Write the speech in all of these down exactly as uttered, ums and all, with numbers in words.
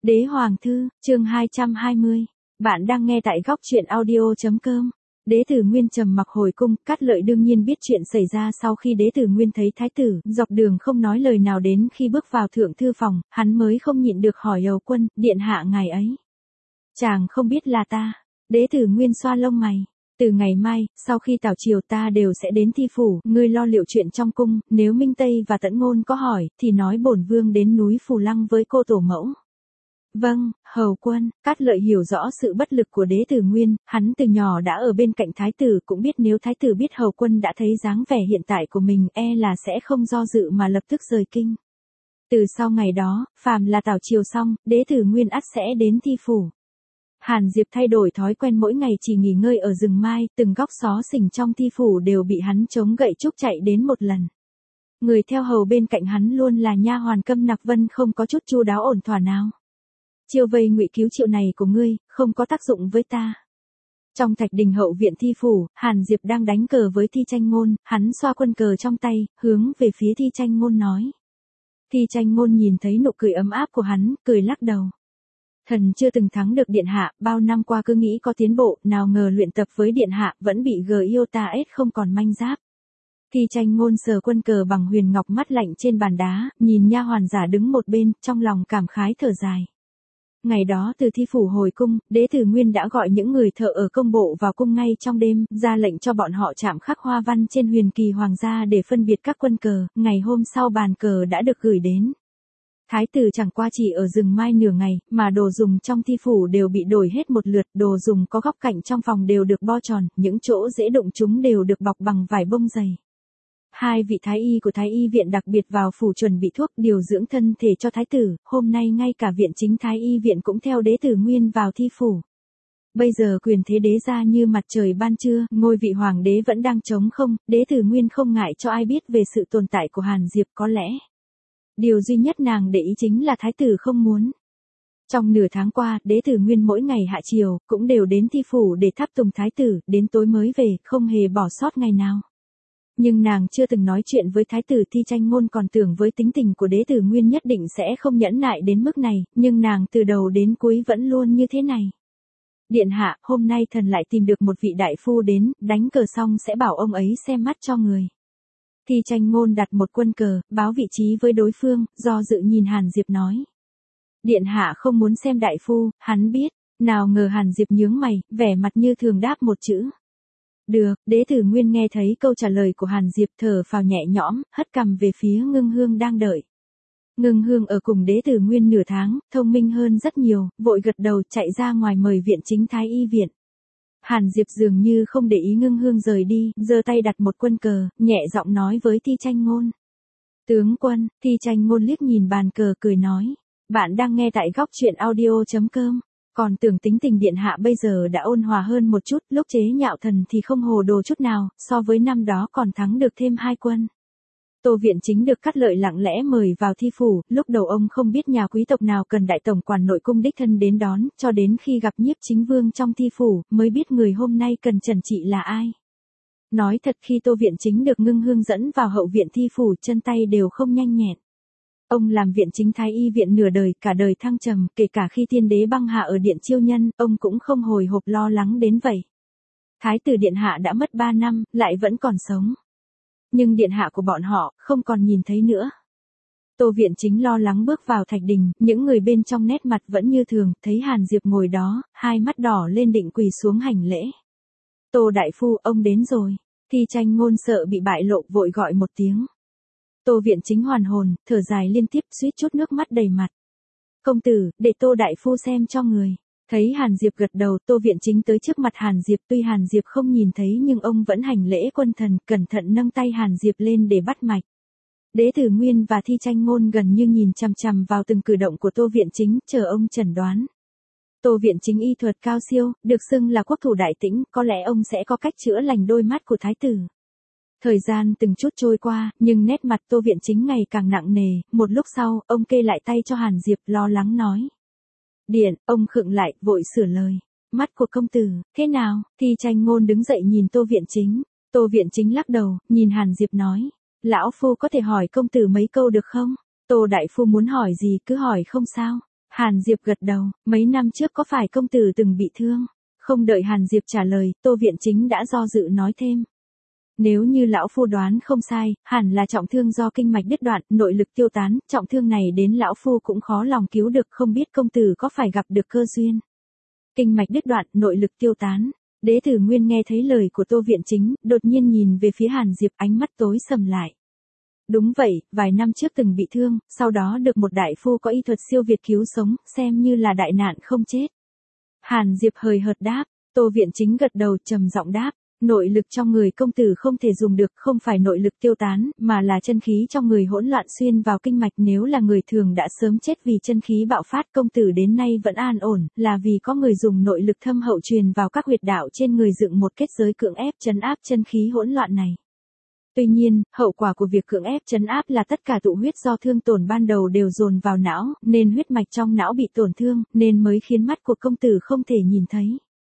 Đế Hoàng Thư, chương hai trăm hai mươi. Bạn đang nghe tại góc truyện audio.com. Đế Tử Nguyên trầm mặc hồi cung, Cát Lợi đương nhiên biết chuyện xảy ra sau khi Đế Tử Nguyên thấy thái tử, dọc đường không nói lời nào đến khi bước vào thượng thư phòng, hắn mới không nhịn được hỏi Hầu Quân, điện hạ ngài ấy. Chàng không biết là ta. Đế Tử Nguyên xoa lông mày. Từ ngày mai, sau khi tảo triều ta đều sẽ đến thi phủ, ngươi lo liệu chuyện trong cung, nếu Minh Tây và Tẫn Ngôn có hỏi, thì nói bổn vương đến núi Phù Lăng với cô tổ mẫu. Vâng, Hầu Quân. Cát Lợi hiểu rõ sự bất lực của Đế Tử Nguyên, hắn từ nhỏ đã ở bên cạnh thái tử, cũng biết nếu thái tử biết Hầu Quân đã thấy dáng vẻ hiện tại của mình e là sẽ không do dự mà lập tức rời kinh. Từ sau ngày đó, phàm là tảo triều xong, Đế Tử Nguyên ắt sẽ đến thi phủ. Hàn Diệp thay đổi thói quen mỗi ngày chỉ nghỉ ngơi ở rừng mai, từng góc xó xỉnh trong thi phủ đều bị hắn chống gậy trúc chạy đến một lần. Người theo hầu bên cạnh hắn luôn là nha hoàn Câm Nặc Vân, không có chút chu đáo ổn thỏa nào. Chiêu vây ngụy cứu triệu này của ngươi, không có tác dụng với ta. Trong Thạch Đình hậu viện thi phủ, Hàn Diệp đang đánh cờ với Thi Tranh Ngôn, hắn xoa quân cờ trong tay, hướng về phía Thi Tranh Ngôn nói. Thi Tranh Ngôn nhìn thấy nụ cười ấm áp của hắn, cười lắc đầu. Thần chưa từng thắng được điện hạ, bao năm qua cứ nghĩ có tiến bộ, nào ngờ luyện tập với điện hạ vẫn bị gờ yêu ta ết không còn manh giáp. Thi Tranh Ngôn sờ quân cờ bằng huyền ngọc, mắt lạnh trên bàn đá, nhìn nha hoàn giả đứng một bên, trong lòng cảm khái thở dài. Ngày đó từ thi phủ hồi cung, Đế Tử Nguyên đã gọi những người thợ ở công bộ vào cung ngay trong đêm, ra lệnh cho bọn họ chạm khắc hoa văn trên huyền kỳ hoàng gia để phân biệt các quân cờ, ngày hôm sau bàn cờ đã được gửi đến. Thái tử chẳng qua chỉ ở rừng mai nửa ngày, mà đồ dùng trong thi phủ đều bị đổi hết một lượt, đồ dùng có góc cạnh trong phòng đều được bo tròn, những chỗ dễ đụng chúng đều được bọc bằng vải bông dày. Hai vị thái y của thái y viện đặc biệt vào phủ chuẩn bị thuốc điều dưỡng thân thể cho thái tử, hôm nay ngay cả viện chính thái y viện cũng theo Đế Tử Nguyên vào thi phủ. Bây giờ quyền thế đế gia như mặt trời ban trưa, ngôi vị hoàng đế vẫn đang trống không, Đế Tử Nguyên không ngại cho ai biết về sự tồn tại của Hàn Diệp, có lẽ. Điều duy nhất nàng để ý chính là thái tử không muốn. Trong nửa tháng qua, Đế Tử Nguyên mỗi ngày hạ triều, cũng đều đến thi phủ để tháp tùng thái tử, đến tối mới về, không hề bỏ sót ngày nào. Nhưng nàng chưa từng nói chuyện với thái tử. Thi Tranh Ngôn còn tưởng với tính tình của Đế Tử Nguyên nhất định sẽ không nhẫn nại đến mức này, nhưng nàng từ đầu đến cuối vẫn luôn như thế này. Điện hạ, hôm nay thần lại tìm được một vị đại phu đến, đánh cờ xong sẽ bảo ông ấy xem mắt cho người. Thi Tranh Ngôn đặt một quân cờ, báo vị trí với đối phương, do dự nhìn Hàn Diệp nói. Điện hạ không muốn xem đại phu, hắn biết, nào ngờ Hàn Diệp nhướng mày, vẻ mặt như thường đáp một chữ. Được. Đế Tử Nguyên nghe thấy câu trả lời của Hàn Diệp thở phào nhẹ nhõm, hất cằm về phía Ngưng Hương đang đợi. Ngưng Hương ở cùng Đế Tử Nguyên nửa tháng, thông minh hơn rất nhiều, vội gật đầu chạy ra ngoài mời viện chính thái y viện. Hàn Diệp dường như không để ý Ngưng Hương rời đi, giơ tay đặt một quân cờ, nhẹ giọng nói với Thi Tranh Ngôn. Tướng quân. Thi Tranh Ngôn liếc nhìn bàn cờ cười nói. Bạn đang nghe tại góc truyện audio.com. Còn tưởng tính tình điện hạ bây giờ đã ôn hòa hơn một chút, lúc chế nhạo thần thì không hồ đồ chút nào, so với năm đó còn thắng được thêm hai quân. Tô viện chính được Cát Lợi lặng lẽ mời vào thi phủ, lúc đầu ông không biết nhà quý tộc nào cần đại tổng quản nội cung đích thân đến đón, cho đến khi gặp Nhiếp Chính Vương trong thi phủ, mới biết người hôm nay cần trần trị là ai. Nói thật, khi Tô viện chính được Ngưng Hương dẫn vào hậu viện thi phủ, chân tay đều không nhanh nhẹn. Ông làm viện chính thái y viện nửa đời, cả đời thăng trầm, kể cả khi thiên đế băng hà ở điện Chiêu Nhân, ông cũng không hồi hộp lo lắng đến vậy. Thái tử điện hạ đã mất ba năm, lại vẫn còn sống. Nhưng điện hạ của bọn họ, không còn nhìn thấy nữa. Tô viện chính lo lắng bước vào Thạch Đình, những người bên trong nét mặt vẫn như thường, thấy Hàn Diệp ngồi đó, hai mắt đỏ lên định quỳ xuống hành lễ. Tô đại phu, ông đến rồi. Thi Tranh Ngôn sợ bị bại lộ, vội gọi một tiếng. Tô viện chính hoàn hồn, thở dài liên tiếp, suýt chút nước mắt đầy mặt. Công tử, để Tô đại phu xem cho người. Thấy Hàn Diệp gật đầu, Tô viện chính tới trước mặt Hàn Diệp, tuy Hàn Diệp không nhìn thấy nhưng ông vẫn hành lễ quân thần, cẩn thận nâng tay Hàn Diệp lên để bắt mạch. Đế Tử Nguyên và Thi Tranh Ngôn gần như nhìn chằm chằm vào từng cử động của Tô viện chính, chờ ông chẩn đoán. Tô viện chính y thuật cao siêu, được xưng là quốc thủ đại tĩnh, có lẽ ông sẽ có cách chữa lành đôi mắt của thái tử. Thời gian từng chút trôi qua, nhưng nét mặt Tô viện chính ngày càng nặng nề, một lúc sau, ông kê lại tay cho Hàn Diệp, lo lắng nói. Điện, ông khựng lại, vội sửa lời. Mắt của công tử, thế nào? Thi Tranh Ngôn đứng dậy nhìn Tô viện chính. Tô viện chính lắc đầu, nhìn Hàn Diệp nói. Lão phu có thể hỏi công tử mấy câu được không? Tô đại phu muốn hỏi gì cứ hỏi không sao. Hàn Diệp gật đầu, mấy năm trước có phải công tử từng bị thương? Không đợi Hàn Diệp trả lời, Tô Viện Chính đã do dự nói thêm. Nếu như lão phu đoán không sai, hẳn là trọng thương do kinh mạch đứt đoạn, nội lực tiêu tán, trọng thương này đến lão phu cũng khó lòng cứu được, không biết công tử có phải gặp được cơ duyên. Kinh mạch đứt đoạn, nội lực tiêu tán. Đế Tử Nguyên nghe thấy lời của Tô Viện Chính, đột nhiên nhìn về phía Hàn Diệp, ánh mắt tối sầm lại. Đúng vậy, vài năm trước từng bị thương, sau đó được một đại phu có y thuật siêu việt cứu sống, xem như là đại nạn không chết. Hàn Diệp hời hợt đáp, Tô Viện Chính gật đầu trầm giọng đáp, nội lực trong người công tử không thể dùng được, không phải nội lực tiêu tán, mà là chân khí trong người hỗn loạn xuyên vào kinh mạch, nếu là người thường đã sớm chết vì chân khí bạo phát, công tử đến nay vẫn an ổn, là vì có người dùng nội lực thâm hậu truyền vào các huyệt đạo trên người dựng một kết giới cưỡng ép trấn áp chân khí hỗn loạn này. Tuy nhiên, hậu quả của việc cưỡng ép trấn áp là tất cả tụ huyết do thương tổn ban đầu đều dồn vào não, nên huyết mạch trong não bị tổn thương, nên mới khiến mắt của công tử không thể nhìn thấy.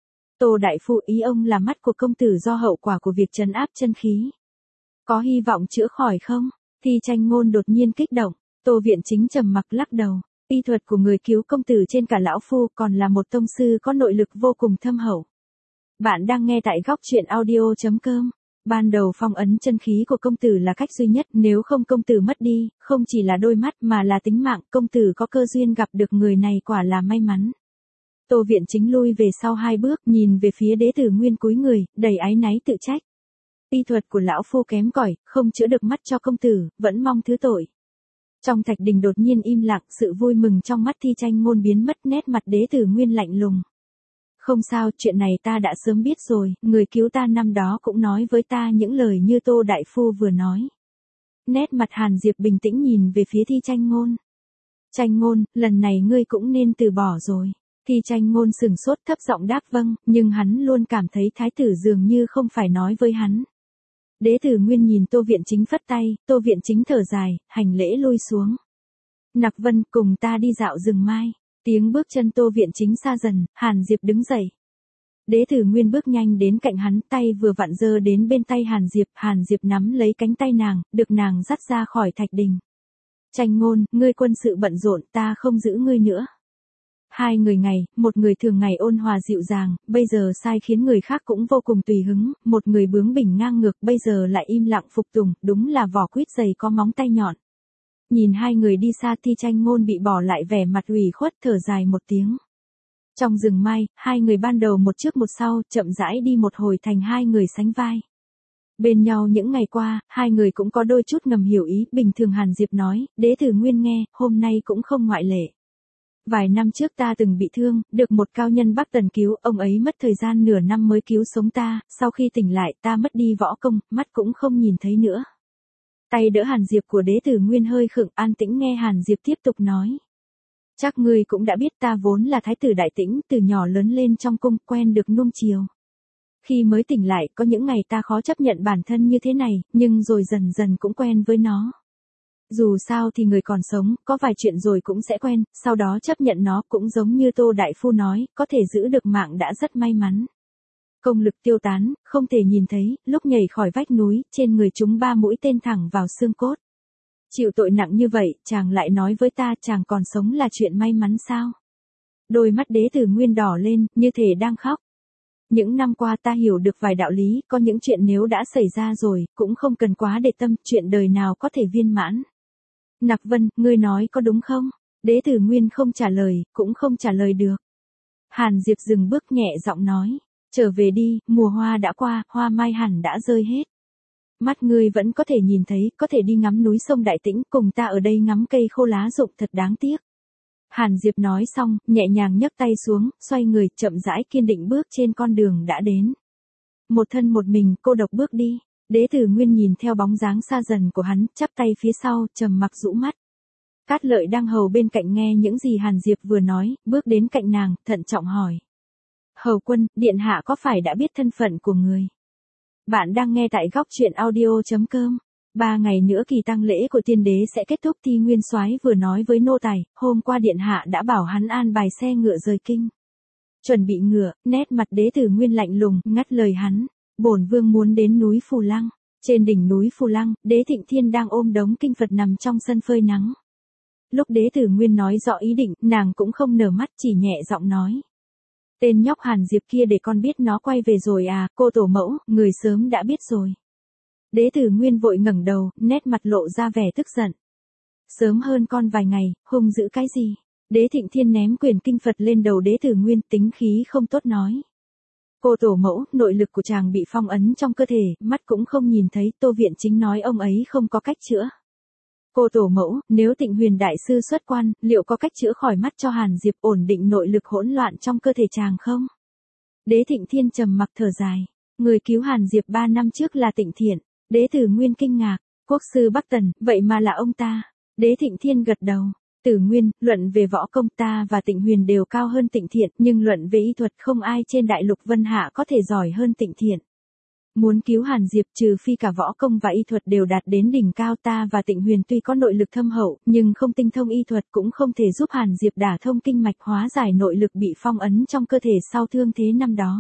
Tô đại phu, ý ông là mắt của công tử do hậu quả của việc trấn áp chân khí. Có hy vọng chữa khỏi không? Thi Tranh Ngôn đột nhiên kích động, Tô Viện Chính trầm mặc lắc đầu. Y thuật của người cứu công tử trên cả lão phu còn là một tông sư có nội lực vô cùng thâm hậu. Bạn đang nghe tại góc truyện audio chấm com. Ban đầu phong ấn chân khí của công tử là cách duy nhất, nếu không công tử mất đi, không chỉ là đôi mắt mà là tính mạng, công tử có cơ duyên gặp được người này quả là may mắn. Tô Viện Chính lui về sau hai bước, nhìn về phía Đế Tử Nguyên cúi người, đầy áy náy tự trách. Y thuật của lão phu kém cỏi, không chữa được mắt cho công tử, vẫn mong thứ tội. Trong thạch đình đột nhiên im lặng, sự vui mừng trong mắt Thi Tranh Ngôn biến mất, nét mặt Đế Tử Nguyên lạnh lùng. Không sao, chuyện này ta đã sớm biết rồi, người cứu ta năm đó cũng nói với ta những lời như Tô đại phu vừa nói. Nét mặt Hàn Diệp bình tĩnh nhìn về phía Thi Tranh Ngôn. Tranh Ngôn, lần này ngươi cũng nên từ bỏ rồi. Thi Tranh Ngôn sừng sốt thấp giọng đáp vâng, nhưng hắn luôn cảm thấy thái tử dường như không phải nói với hắn. Đế Tử Nguyên nhìn Tô Viện Chính phất tay, Tô Viện Chính thở dài, hành lễ lui xuống. Nặc Vân, cùng ta đi dạo rừng mai. Tiếng bước chân Tô Viện Chính xa dần, Hàn Diệp đứng dậy. Đế Tử Nguyên bước nhanh đến cạnh hắn, tay vừa vặn giơ đến bên tay Hàn Diệp, Hàn Diệp nắm lấy cánh tay nàng, được nàng dắt ra khỏi thạch đình. Tranh Ngôn, ngươi quân sự bận rộn, ta không giữ ngươi nữa. Hai người ngày, một người thường ngày ôn hòa dịu dàng, bây giờ sai khiến người khác cũng vô cùng tùy hứng, một người bướng bỉnh ngang ngược, bây giờ lại im lặng phục tùng, đúng là vỏ quýt dày có móng tay nhọn. Nhìn hai người đi xa, Thi Tranh Ngôn bị bỏ lại vẻ mặt ủy khuất, thở dài một tiếng. Trong rừng mai, hai người ban đầu một trước một sau, chậm rãi đi một hồi thành hai người sánh vai. Bên nhau những ngày qua, hai người cũng có đôi chút ngầm hiểu ý, bình thường Hàn Diệp nói, Đế Tử Nguyên nghe, hôm nay cũng không ngoại lệ. Vài năm trước ta từng bị thương, được một cao nhân Bắc Tần cứu, ông ấy mất thời gian nửa năm mới cứu sống ta, sau khi tỉnh lại ta mất đi võ công, mắt cũng không nhìn thấy nữa. Tay đỡ Hàn Diệp của Đế Tử Nguyên hơi khựng, an tĩnh nghe Hàn Diệp tiếp tục nói. Chắc ngươi cũng đã biết ta vốn là thái tử Đại Tĩnh, từ nhỏ lớn lên trong cung, quen được nuông chiều. Khi mới tỉnh lại, có những ngày ta khó chấp nhận bản thân như thế này, nhưng rồi dần dần cũng quen với nó. Dù sao thì người còn sống, có vài chuyện rồi cũng sẽ quen, sau đó chấp nhận nó, cũng giống như Tô đại phu nói, có thể giữ được mạng đã rất may mắn. Công lực tiêu tán, không thể nhìn thấy, lúc nhảy khỏi vách núi, trên người chúng ba mũi tên thẳng vào xương cốt. Chịu tội nặng như vậy, chàng lại nói với ta chàng còn sống là chuyện may mắn sao? Đôi mắt Đế Tử Nguyên đỏ lên, như thể đang khóc. Những năm qua ta hiểu được vài đạo lý, có những chuyện nếu đã xảy ra rồi, cũng không cần quá để tâm, chuyện đời nào có thể viên mãn. Nặc Vân, ngươi nói có đúng không? Đế Tử Nguyên không trả lời, cũng không trả lời được. Hàn Diệp dừng bước nhẹ giọng nói, trở về đi, mùa hoa đã qua, hoa mai hẳn đã rơi hết. Mắt ngươi vẫn có thể nhìn thấy, có thể đi ngắm núi sông Đại Tĩnh, cùng ta ở đây ngắm cây khô lá rụng, thật đáng tiếc. Hàn Diệp nói xong, nhẹ nhàng nhấc tay xuống, xoay người, chậm rãi kiên định bước trên con đường đã đến. Một thân một mình, cô độc bước đi. Đế Tử Nguyên nhìn theo bóng dáng xa dần của hắn, chắp tay phía sau, trầm mặc rũ mắt. Cát Lợi đang hầu bên cạnh nghe những gì Hàn Diệp vừa nói, bước đến cạnh nàng, thận trọng hỏi. Hầu quân, điện hạ có phải đã biết thân phận của người? Bạn đang nghe tại góc truyện audio chấm com. Ba ngày nữa kỳ tang lễ của tiên đế sẽ kết thúc. Thi Nguyên Soái vừa nói với nô tài, hôm qua điện hạ đã bảo hắn an bài xe ngựa rời kinh. Chuẩn bị ngựa, nét mặt Đế Tử Nguyên lạnh lùng, ngắt lời hắn. Bổn vương muốn đến núi Phù Lăng. Trên đỉnh núi Phù Lăng, Đế Thịnh Thiên đang ôm đống kinh Phật nằm trong sân phơi nắng. Lúc Đế Tử Nguyên nói rõ ý định, nàng cũng không nở mắt, chỉ nhẹ giọng nói. Tên nhóc Hàn Diệp kia để con biết nó quay về rồi à, cô tổ mẫu, người sớm đã biết rồi. Đế Tử Nguyên vội ngẩng đầu, nét mặt lộ ra vẻ tức giận. Sớm hơn con vài ngày, hung dữ cái gì? Đế Thịnh Thiên ném quyền kinh Phật lên đầu Đế Tử Nguyên, tính khí không tốt nói. Cô tổ mẫu, nội lực của chàng bị phong ấn trong cơ thể, mắt cũng không nhìn thấy, Tô Viện Chính nói ông ấy không có cách chữa. Cô tổ mẫu, nếu Tịnh Huyền đại sư xuất quan, liệu có cách chữa khỏi mắt cho Hàn Diệp, ổn định nội lực hỗn loạn trong cơ thể chàng không? Đế Thịnh Thiên trầm mặc thở dài. Người cứu Hàn Diệp ba năm trước là Tịnh Thiện. Đế Tử Nguyên kinh ngạc. Quốc sư Bắc Tần, vậy mà là ông ta. Đế Thịnh Thiên gật đầu. Tử Nguyên, luận về võ công ta và Tịnh Huyền đều cao hơn Tịnh Thiện, nhưng luận về y thuật không ai trên đại lục Vân Hạ có thể giỏi hơn Tịnh Thiện. Muốn cứu Hàn Diệp trừ phi cả võ công và y thuật đều đạt đến đỉnh cao, ta và Tịnh Huyền tuy có nội lực thâm hậu, nhưng không tinh thông y thuật cũng không thể giúp Hàn Diệp đả thông kinh mạch, hóa giải nội lực bị phong ấn trong cơ thể sau thương thế năm đó.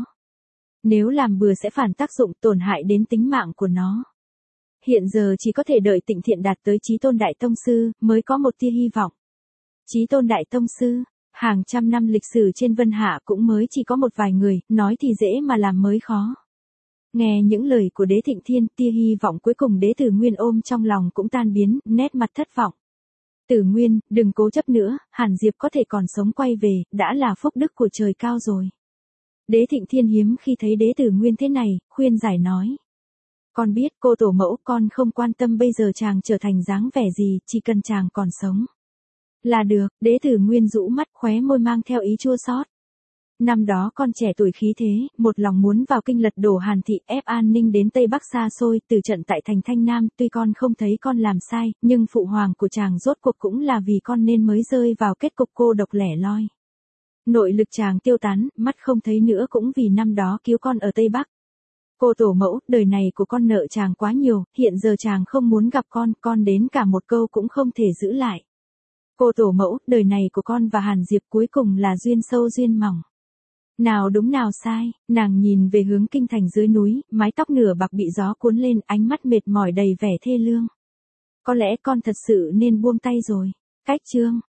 Nếu làm bừa sẽ phản tác dụng, tổn hại đến tính mạng của nó. Hiện giờ chỉ có thể đợi Tịnh Thiện đạt tới Chí Tôn Đại Tông Sư, mới có một tia hy vọng. Chí Tôn Đại Tông Sư, hàng trăm năm lịch sử trên Vân Hạ cũng mới chỉ có một vài người, nói thì dễ mà làm mới khó. Nghe những lời của Đế Thịnh Thiên, tia hy vọng cuối cùng Đế Tử Nguyên ôm trong lòng cũng tan biến, nét mặt thất vọng. Tử Nguyên, đừng cố chấp nữa, Hàn Diệp có thể còn sống quay về, đã là phúc đức của trời cao rồi. Đế Thịnh Thiên hiếm khi thấy Đế Tử Nguyên thế này, khuyên giải nói. Con biết cô tổ mẫu, con không quan tâm bây giờ chàng trở thành dáng vẻ gì, chỉ cần chàng còn sống. Là được, Đế Tử Nguyên rũ mắt, khóe môi mang theo ý chua xót. Năm đó con trẻ tuổi khí thế, một lòng muốn vào kinh lật đổ Hàn thị, ép An Ninh đến Tây Bắc xa xôi, từ trận tại thành Thanh Nam, tuy con không thấy con làm sai, nhưng phụ hoàng của chàng rốt cuộc cũng là vì con nên mới rơi vào kết cục cô độc lẻ loi. Nội lực chàng tiêu tán, mắt không thấy nữa cũng vì năm đó cứu con ở Tây Bắc. Cô tổ mẫu, đời này của con nợ chàng quá nhiều, hiện giờ chàng không muốn gặp con, con đến cả một câu cũng không thể giữ lại. Cô tổ mẫu, đời này của con và Hàn Diệp cuối cùng là duyên sâu duyên mỏng. Nào đúng nào sai, nàng nhìn về hướng kinh thành dưới núi, mái tóc nửa bạc bị gió cuốn lên, ánh mắt mệt mỏi đầy vẻ thê lương. Có lẽ con thật sự nên buông tay rồi. Cách chương